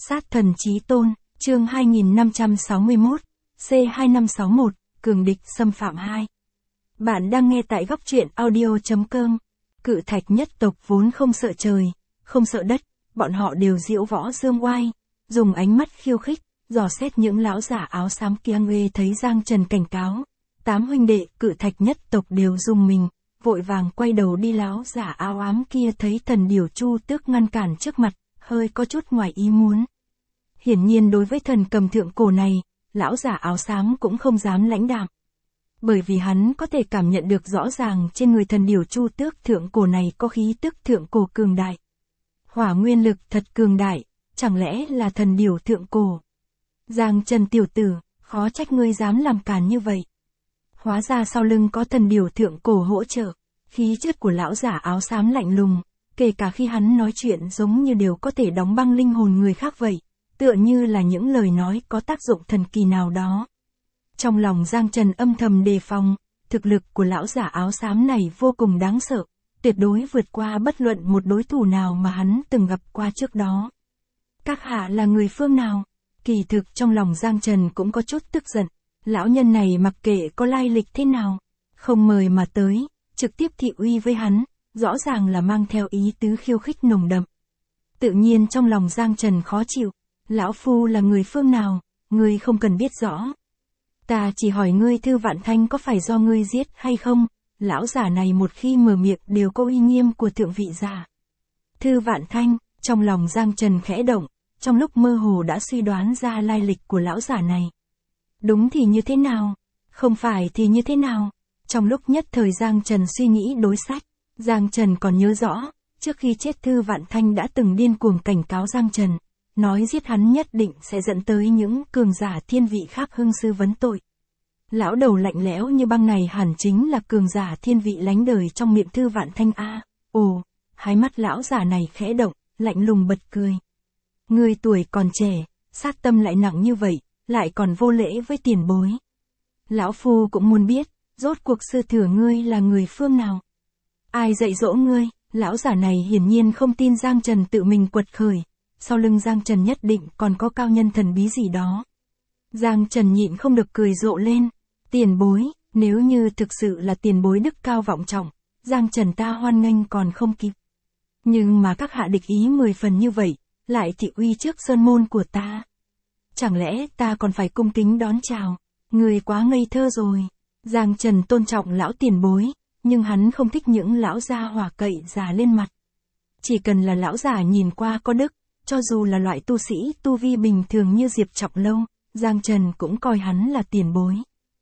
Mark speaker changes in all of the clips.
Speaker 1: Sát thần chí tôn, chương 2561, C2561, cường địch xâm phạm 2. Bạn đang nghe tại góc truyện audio.com. Cự thạch nhất tộc vốn không sợ trời, không sợ đất, bọn họ đều diễu võ dương oai, dùng ánh mắt khiêu khích, dò xét những lão giả áo xám kia. Nghe thấy Giang Trần cảnh cáo, 8 huynh đệ cự thạch nhất tộc đều rùng mình, vội vàng quay đầu đi. Lão giả áo ám kia thấy thần điểu Chu Tước ngăn cản trước mặt, hơi có chút ngoài ý muốn. Hiển nhiên đối với thần cầm thượng cổ này, lão giả áo xám cũng không dám lãnh đạm. Bởi vì hắn có thể cảm nhận được rõ ràng trên người thần điểu Chu Tước thượng cổ này có khí tức thượng cổ cường đại. Hỏa nguyên lực thật cường đại, chẳng lẽ là thần điểu thượng cổ? Giang Trần tiểu tử, khó trách ngươi dám làm càn như vậy. Hóa ra sau lưng có thần điểu thượng cổ hỗ trợ, khí chất của lão giả áo xám lạnh lùng, kể cả khi hắn nói chuyện giống như đều có thể đóng băng linh hồn người khác vậy, tựa như là những lời nói có tác dụng thần kỳ nào đó. Trong lòng Giang Trần âm thầm đề phòng, thực lực của lão giả áo xám này vô cùng đáng sợ, tuyệt đối vượt qua bất luận một đối thủ nào mà hắn từng gặp qua trước đó. Các hạ là người phương nào? Kỳ thực trong lòng Giang Trần cũng có chút tức giận, lão nhân này mặc kệ có lai lịch thế nào, không mời mà tới, trực tiếp thị uy với hắn, rõ ràng là mang theo ý tứ khiêu khích nồng đậm. Tự nhiên trong lòng Giang Trần khó chịu, lão phu là người phương nào, ngươi không cần biết rõ. Ta chỉ hỏi ngươi Thư Vạn Thanh có phải do ngươi giết hay không? Lão giả này một khi mở miệng đều có uy nghiêm của thượng vị giả. Thư Vạn Thanh, trong lòng Giang Trần khẽ động, trong lúc mơ hồ đã suy đoán ra lai lịch của lão giả này. Đúng thì như thế nào? Không phải thì như thế nào? Trong lúc nhất thời Giang Trần suy nghĩ đối sách, Giang Trần còn nhớ rõ, trước khi chết Thư Vạn Thanh đã từng điên cuồng cảnh cáo Giang Trần, nói giết hắn nhất định sẽ dẫn tới những cường giả thiên vị khác hưng sư vấn tội. Lão đầu lạnh lẽo như băng này hẳn chính là cường giả thiên vị lánh đời trong miệng Thư Vạn Thanh a. Ồ, hai mắt lão giả này khẽ động, lạnh lùng bật cười. Ngươi tuổi còn trẻ, sát tâm lại nặng như vậy, lại còn vô lễ với tiền bối. Lão phu cũng muốn biết, rốt cuộc sư thừa ngươi là người phương nào? Ai dạy dỗ ngươi? Lão giả này hiển nhiên không tin Giang Trần tự mình quật khởi, sau lưng Giang Trần nhất định còn có cao nhân thần bí gì đó. Giang Trần nhịn không được cười rộ lên. Tiền bối, nếu như thực sự là tiền bối đức cao vọng trọng, Giang Trần ta hoan nghênh còn không kịp. Nhưng mà các hạ địch ý 10 phần như vậy, lại thị uy trước sơn môn của ta. Chẳng lẽ ta còn phải cung kính đón chào? Người quá ngây thơ rồi. Giang Trần tôn trọng lão tiền bối, nhưng hắn không thích những lão gia hỏa cậy già lên mặt. Chỉ cần là lão già nhìn qua có đức, cho dù là loại tu sĩ tu vi bình thường như Diệp Trọng Lâu, Giang Trần cũng coi hắn là tiền bối.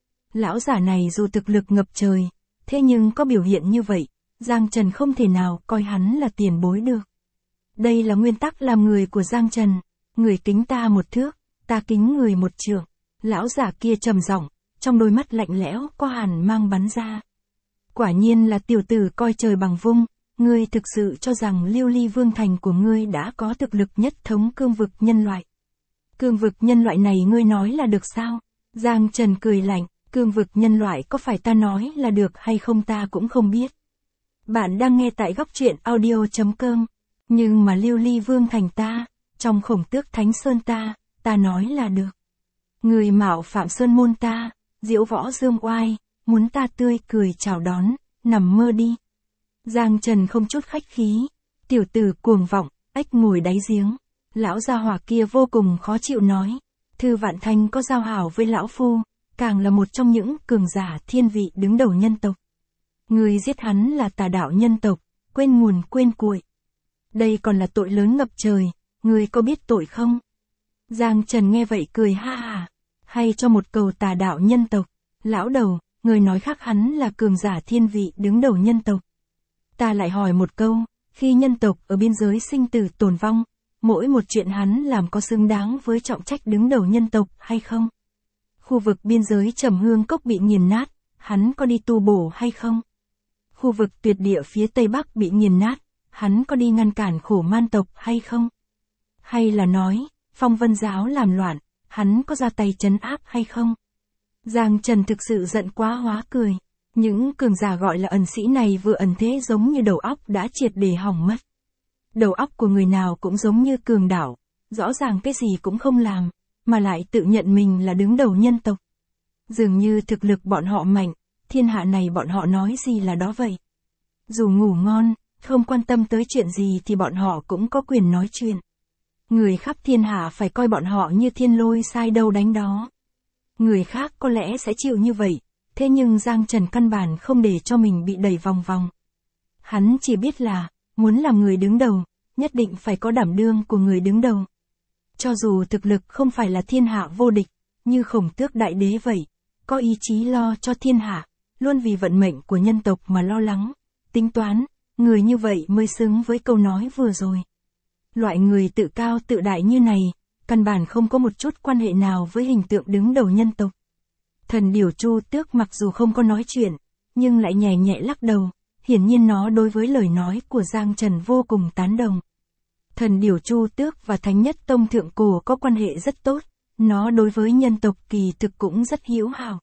Speaker 1: Lão giả này dù thực lực ngập trời, thế nhưng có biểu hiện như vậy, Giang Trần không thể nào coi hắn là tiền bối được. Đây là nguyên tắc làm người của Giang Trần, người kính ta một thước, ta kính người một trượng. Lão giả kia trầm giọng, trong đôi mắt lạnh lẽo có hàn mang bắn ra. Quả nhiên là tiểu tử coi trời bằng vung, ngươi thực sự cho rằng Lưu Ly Vương Thành của ngươi đã có thực lực nhất thống cương vực nhân loại. Cương vực nhân loại này ngươi nói là được sao? Giang Trần cười lạnh, cương vực nhân loại có phải ta nói là được hay không ta cũng không biết. Bạn đang nghe tại góc truyện audio.com, nhưng mà Lưu Ly Vương Thành ta, trong Khổng Tước Thánh Sơn ta nói là được. Người mạo phạm sơn môn ta, diễu võ dương oai, muốn ta tươi cười chào đón, nằm mơ đi. Giang Trần không chút khách khí, tiểu tử cuồng vọng, ếch ngồi đáy giếng. Lão gia hỏa kia vô cùng khó chịu nói, Thư Vạn Thanh có giao hảo với lão phu, càng là một trong những cường giả thiên vị đứng đầu nhân tộc. Người giết hắn là tà đạo nhân tộc, quên nguồn quên cội. Đây còn là tội lớn ngập trời, người có biết tội không? Giang Trần nghe vậy cười ha ha, hay cho một câu tà đạo nhân tộc, lão đầu, người nói khác hắn là cường giả thiên vị đứng đầu nhân tộc. Ta lại hỏi một câu, khi nhân tộc ở biên giới sinh tử tồn vong, mỗi một chuyện hắn làm có xứng đáng với trọng trách đứng đầu nhân tộc hay không? Khu vực biên giới Trầm Hương Cốc bị nghiền nát, hắn có đi tu bổ hay không? Khu vực tuyệt địa phía Tây Bắc bị nghiền nát, hắn có đi ngăn cản khổ man tộc hay không? Hay là nói, Phong Vân Giáo làm loạn, hắn có ra tay trấn áp hay không? Giang Trần thực sự giận quá hóa cười. Những cường giả gọi là ẩn sĩ này vừa ẩn thế giống như đầu óc đã triệt để hỏng mất. Đầu óc của người nào cũng giống như cường đảo, rõ ràng cái gì cũng không làm, mà lại tự nhận mình là đứng đầu nhân tộc. Dường như thực lực bọn họ mạnh, thiên hạ này bọn họ nói gì là đó vậy. Dù ngủ ngon, không quan tâm tới chuyện gì thì bọn họ cũng có quyền nói chuyện. Người khắp thiên hạ phải coi bọn họ như thiên lôi sai đâu đánh đó. Người khác có lẽ sẽ chịu như vậy, thế nhưng Giang Trần căn bản không để cho mình bị đẩy vòng vòng. Hắn chỉ biết là, muốn làm người đứng đầu, nhất định phải có đảm đương của người đứng đầu. Cho dù thực lực không phải là thiên hạ vô địch, như Khổng Tước đại đế vậy, có ý chí lo cho thiên hạ, luôn vì vận mệnh của nhân tộc mà lo lắng, tính toán, người như vậy mới xứng với câu nói vừa rồi. Loại người tự cao tự đại như này, căn bản không có một chút quan hệ nào với hình tượng đứng đầu nhân tộc. Thần điểu Chu Tước mặc dù không có nói chuyện, nhưng lại nhẹ nhẹ lắc đầu, hiển nhiên nó đối với lời nói của Giang Trần vô cùng tán đồng. Thần điểu Chu Tước và Thánh Nhất Tông thượng cổ có quan hệ rất tốt, nó đối với nhân tộc kỳ thực cũng rất hữu hảo.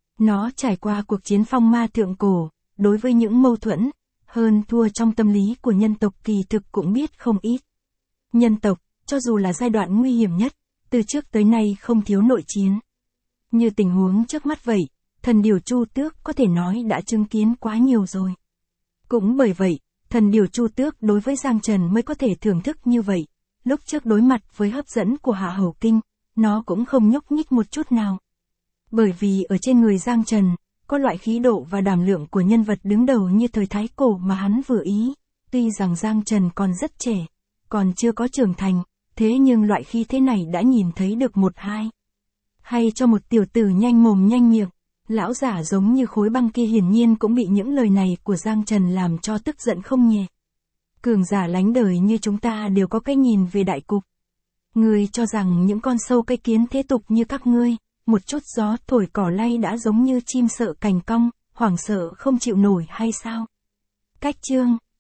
Speaker 1: Nó trải qua cuộc chiến phong ma thượng cổ, đối với những mâu thuẫn, hơn thua trong tâm lý của nhân tộc kỳ thực cũng biết không ít. Nhân tộc, cho dù là giai đoạn nguy hiểm nhất, từ trước tới nay không thiếu nội chiến. Như tình huống trước mắt vậy, thần điểu Chu Tước có thể nói đã chứng kiến quá nhiều rồi. Cũng bởi vậy, thần điểu Chu Tước đối với Giang Trần mới có thể thưởng thức như vậy. Lúc trước đối mặt với hấp dẫn của Hạ Hầu Kinh, nó cũng không nhúc nhích một chút nào. Bởi vì ở trên người Giang Trần, có loại khí độ và đảm lượng của nhân vật đứng đầu như thời Thái Cổ mà hắn vừa ý. Tuy rằng Giang Trần còn rất trẻ, còn chưa có trưởng thành, thế nhưng loại khí thế này đã nhìn thấy được một hai. Hay cho một tiểu tử nhanh mồm nhanh miệng, lão giả giống như khối băng kia hiển nhiên cũng bị những lời này của Giang Trần làm cho tức giận không nhẹ. Cường giả lánh đời như chúng ta đều có cái nhìn về đại cục. Ngươi cho rằng những con sâu cái kiến thế tục như các ngươi, một chút gió thổi cỏ lay đã giống như chim sợ cành cong, hoảng sợ không chịu nổi hay sao? Cách chương